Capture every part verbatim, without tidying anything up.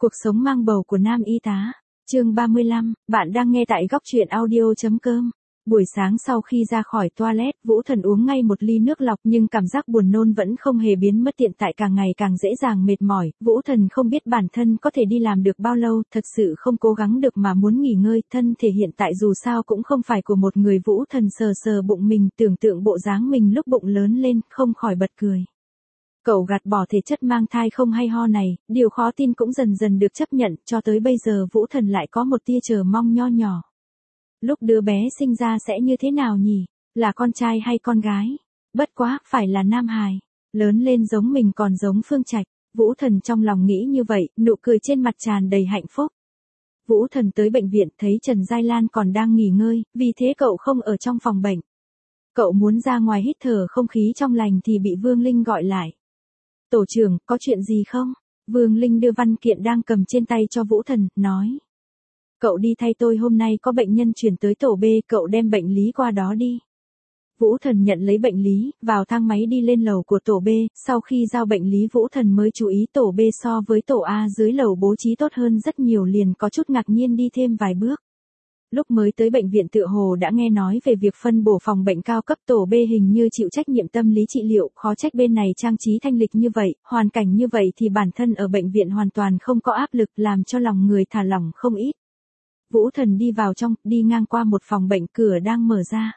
Cuộc sống mang bầu của nam y tá. Chương ba mươi lăm, bạn đang nghe tại góc truyện audio.com. Buổi sáng sau khi ra khỏi toilet, Vũ Thần uống ngay một ly nước lọc nhưng cảm giác buồn nôn vẫn không hề biến mất, hiện tại càng ngày càng dễ dàng mệt mỏi. Vũ Thần không biết bản thân có thể đi làm được bao lâu, thật sự không cố gắng được mà muốn nghỉ ngơi. Thân thể hiện tại dù sao cũng không phải của một người. Vũ Thần sờ sờ bụng mình, tưởng tượng bộ dáng mình lúc bụng lớn lên, không khỏi bật cười. Cậu gạt bỏ thể chất mang thai không hay ho này, điều khó tin cũng dần dần được chấp nhận, cho tới bây giờ Vũ Thần lại có một tia chờ mong nho nhỏ. Lúc đứa bé sinh ra sẽ như thế nào nhỉ? Là con trai hay con gái? Bất quá, phải là nam hài. Lớn lên giống mình còn giống Phương Trạch. Vũ Thần trong lòng nghĩ như vậy, nụ cười trên mặt tràn đầy hạnh phúc. Vũ Thần tới bệnh viện thấy Trần Giai Lan còn đang nghỉ ngơi, vì thế cậu không ở trong phòng bệnh. Cậu muốn ra ngoài hít thở không khí trong lành thì bị Vương Linh gọi lại. Tổ trưởng, có chuyện gì không? Vương Linh đưa văn kiện đang cầm trên tay cho Vũ Thần, nói. Cậu đi thay tôi, hôm nay có bệnh nhân chuyển tới tổ B, cậu đem bệnh lý qua đó đi. Vũ Thần nhận lấy bệnh lý, vào thang máy đi lên lầu của tổ B, sau khi giao bệnh lý Vũ Thần mới chú ý tổ B so với tổ A dưới lầu bố trí tốt hơn rất nhiều, liền có chút ngạc nhiên đi thêm vài bước. Lúc mới tới bệnh viện tựa hồ đã nghe nói về việc phân bổ phòng bệnh cao cấp, tổ B hình như chịu trách nhiệm tâm lý trị liệu, khó trách bên này trang trí thanh lịch như vậy, hoàn cảnh như vậy thì bản thân ở bệnh viện hoàn toàn không có áp lực, làm cho lòng người thả lỏng không ít. Vũ Thần đi vào trong, đi ngang qua một phòng bệnh, cửa đang mở ra.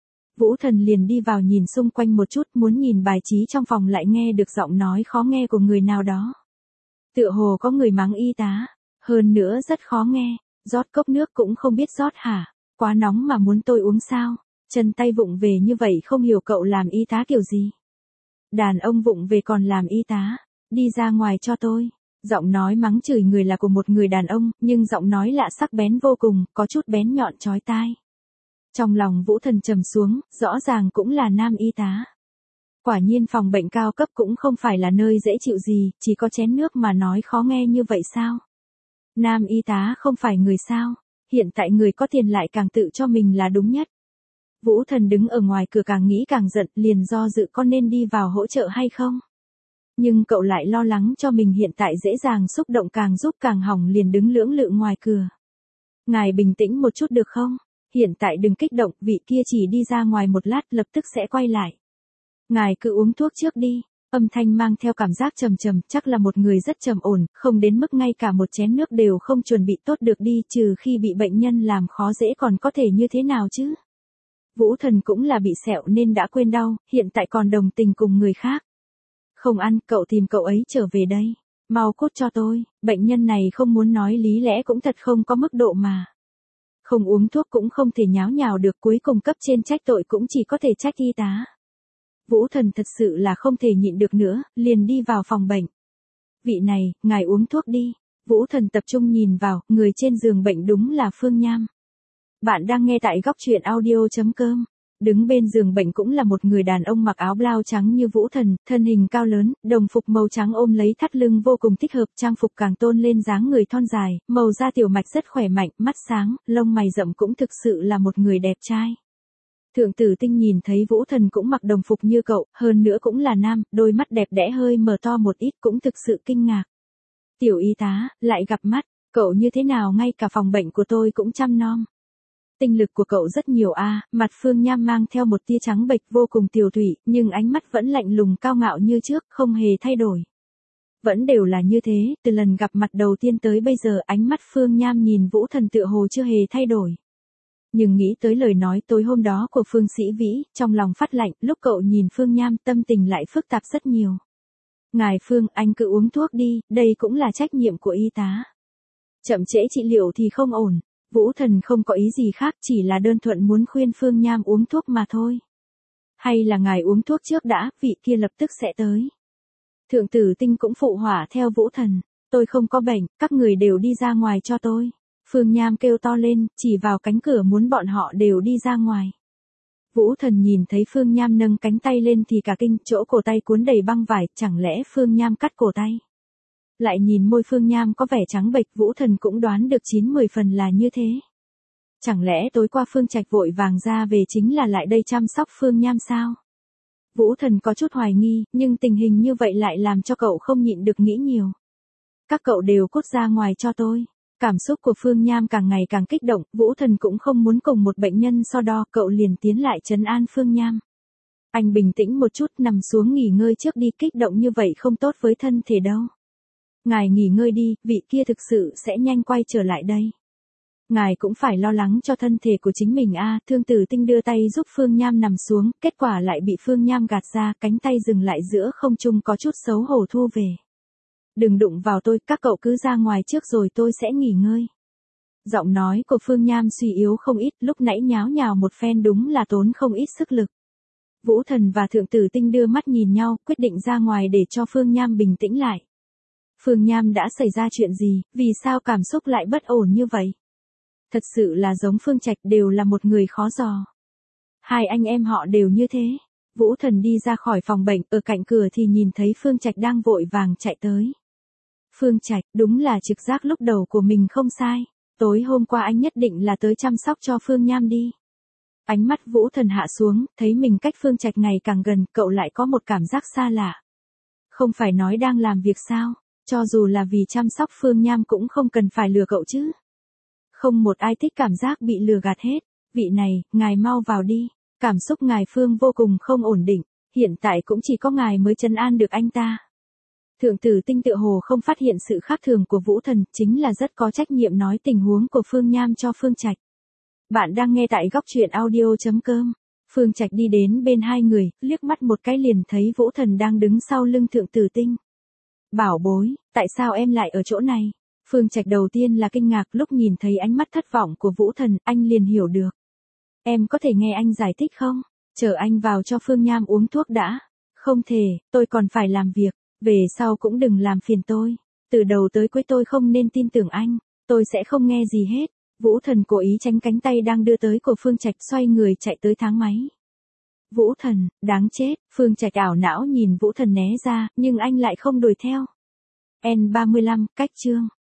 Vũ Thần liền đi vào nhìn xung quanh một chút, muốn nhìn bài trí trong phòng lại nghe được giọng nói khó nghe của người nào đó. Tựa hồ có người mắng y tá, hơn nữa rất khó nghe. Rót cốc nước cũng không biết rót hả? Quá nóng mà muốn tôi uống sao? Chân tay vụng về như vậy không hiểu cậu làm y tá kiểu gì? Đàn ông vụng về còn làm y tá? Đi ra ngoài cho tôi. Giọng nói mắng chửi người là của một người đàn ông, nhưng giọng nói lạ sắc bén vô cùng, có chút bén nhọn chói tai. Trong lòng Vũ Thần trầm xuống, rõ ràng cũng là nam y tá. Quả nhiên phòng bệnh cao cấp cũng không phải là nơi dễ chịu gì, chỉ có chén nước mà nói khó nghe như vậy sao? Nam y tá không phải người sao? Hiện tại người có tiền lại càng tự cho mình là đúng nhất. Vũ Thần đứng ở ngoài cửa càng nghĩ càng giận, liền do dự có nên đi vào hỗ trợ hay không. Nhưng cậu lại lo lắng cho mình hiện tại dễ dàng xúc động càng giúp càng hỏng, liền đứng lưỡng lự ngoài cửa. Ngài bình tĩnh một chút được không? Hiện tại đừng kích động, vị kia chỉ đi ra ngoài một lát lập tức sẽ quay lại. Ngài cứ uống thuốc trước đi. Âm thanh mang theo cảm giác trầm trầm, chắc là một người rất trầm ổn, không đến mức ngay cả một chén nước đều không chuẩn bị tốt được đi, trừ khi bị bệnh nhân làm khó dễ còn có thể như thế nào chứ. Vũ Thần cũng là bị sẹo nên đã quên đau, hiện tại còn đồng tình cùng người khác. Không ăn, cậu tìm cậu ấy trở về đây. Mau cút cho tôi, bệnh nhân này không muốn nói lý lẽ cũng thật không có mức độ mà. Không uống thuốc cũng không thể nháo nhào được, cuối cùng cấp trên trách tội cũng chỉ có thể trách y tá. Vũ Thần thật sự là không thể nhịn được nữa, liền đi vào phòng bệnh. Vị này, ngài uống thuốc đi. Vũ Thần tập trung nhìn vào, người trên giường bệnh đúng là Phương Nham. Bạn đang nghe tại góc truyện audio.com. Đứng bên giường bệnh cũng là một người đàn ông mặc áo blau trắng như Vũ Thần, thân hình cao lớn, đồng phục màu trắng ôm lấy thắt lưng vô cùng thích hợp, trang phục càng tôn lên dáng người thon dài, màu da tiểu mạch rất khỏe mạnh, mắt sáng, lông mày rậm, cũng thực sự là một người đẹp trai. Thượng tử Tinh nhìn thấy Vũ Thần cũng mặc đồng phục như cậu, hơn nữa cũng là nam, đôi mắt đẹp đẽ hơi mở to một ít, cũng thực sự kinh ngạc. Tiểu y tá, lại gặp mắt, cậu như thế nào ngay cả phòng bệnh của tôi cũng chăm nom. Tinh lực của cậu rất nhiều a. À, mặt Phương Nham mang theo một tia trắng bệch vô cùng tiều tụy, nhưng ánh mắt vẫn lạnh lùng cao ngạo như trước, không hề thay đổi. Vẫn đều là như thế, từ lần gặp mặt đầu tiên tới bây giờ ánh mắt Phương Nham nhìn Vũ Thần tựa hồ chưa hề thay đổi. Nhưng nghĩ tới lời nói tối hôm đó của Phương Sĩ Vĩ, trong lòng phát lạnh, lúc cậu nhìn Phương Nham tâm tình lại phức tạp rất nhiều. Ngài Phương, anh cứ uống thuốc đi, đây cũng là trách nhiệm của y tá. Chậm trễ trị liệu thì không ổn. Vũ Thần không có ý gì khác, chỉ là đơn thuần muốn khuyên Phương Nham uống thuốc mà thôi. Hay là ngài uống thuốc trước đã, vị kia lập tức sẽ tới. Thượng tử Tinh cũng phụ họa theo Vũ Thần. Tôi không có bệnh, các người đều đi ra ngoài cho tôi. Phương Nham kêu to lên, chỉ vào cánh cửa muốn bọn họ đều đi ra ngoài. Vũ Thần nhìn thấy Phương Nham nâng cánh tay lên thì cả kinh, chỗ cổ tay cuốn đầy băng vải, chẳng lẽ Phương Nham cắt cổ tay. Lại nhìn môi Phương Nham có vẻ trắng bệch, Vũ Thần cũng đoán được chín mười phần là như thế. Chẳng lẽ tối qua Phương Trạch vội vàng ra về chính là lại đây chăm sóc Phương Nham sao? Vũ Thần có chút hoài nghi, nhưng tình hình như vậy lại làm cho cậu không nhịn được nghĩ nhiều. Các cậu đều cút ra ngoài cho tôi. Cảm xúc của Phương Nham càng ngày càng kích động, Vũ Thần cũng không muốn cùng một bệnh nhân so đo, cậu liền tiến lại trấn an Phương Nham. Anh bình tĩnh một chút, nằm xuống nghỉ ngơi trước đi, kích động như vậy không tốt với thân thể đâu. Ngài nghỉ ngơi đi, vị kia thực sự sẽ nhanh quay trở lại đây. Ngài cũng phải lo lắng cho thân thể của chính mình a. Thương Tử Tinh đưa tay giúp Phương Nham nằm xuống, kết quả lại bị Phương Nham gạt ra, cánh tay dừng lại giữa không trung, có chút xấu hổ thu về. Đừng đụng vào tôi, các cậu cứ ra ngoài trước rồi tôi sẽ nghỉ ngơi. Giọng nói của Phương Nham suy yếu không ít, lúc nãy nháo nhào một phen đúng là tốn không ít sức lực. Vũ Thần và Thượng Tử Tinh đưa mắt nhìn nhau, quyết định ra ngoài để cho Phương Nham bình tĩnh lại. Phương Nham đã xảy ra chuyện gì, vì sao cảm xúc lại bất ổn như vậy? Thật sự là giống Phương Trạch, đều là một người khó dò. Hai anh em họ đều như thế. Vũ Thần đi ra khỏi phòng bệnh, ở cạnh cửa thì nhìn thấy Phương Trạch đang vội vàng chạy tới. Phương Trạch, đúng là trực giác lúc đầu của mình không sai. Tối hôm qua anh nhất định là tới chăm sóc cho Phương Nham đi. Ánh mắt Vũ Thần hạ xuống, thấy mình cách Phương Trạch ngày càng gần, cậu lại có một cảm giác xa lạ. Không phải nói đang làm việc sao, cho dù là vì chăm sóc Phương Nham cũng không cần phải lừa cậu chứ. Không một ai thích cảm giác bị lừa gạt hết. Vị này, ngài mau vào đi. Cảm xúc ngài Phương vô cùng không ổn định, hiện tại cũng chỉ có ngài mới trấn an được anh ta. Thượng Tử Tinh tựa hồ không phát hiện sự khác thường của Vũ Thần, chính là rất có trách nhiệm nói tình huống của Phương Nham cho Phương Trạch. Bạn đang nghe tại góc truyện audio chấm com. Phương Trạch đi đến bên hai người, liếc mắt một cái liền thấy Vũ Thần đang đứng sau lưng Thượng Tử Tinh. Bảo bối, tại sao em lại ở chỗ này? Phương Trạch đầu tiên là kinh ngạc, lúc nhìn thấy ánh mắt thất vọng của Vũ Thần, anh liền hiểu được. Em có thể nghe anh giải thích không? Chờ anh vào cho Phương Nham uống thuốc đã. Không thể, tôi còn phải làm việc, về sau cũng đừng làm phiền tôi. Từ đầu tới cuối tôi không nên tin tưởng anh, tôi sẽ không nghe gì hết. Vũ Thần cố ý tránh cánh tay đang đưa tới của Phương Trạch, xoay người chạy tới thang máy. Vũ Thần, đáng chết, Phương Trạch ảo não nhìn Vũ Thần né ra, nhưng anh lại không đuổi theo. N ba mươi lăm, cách chương.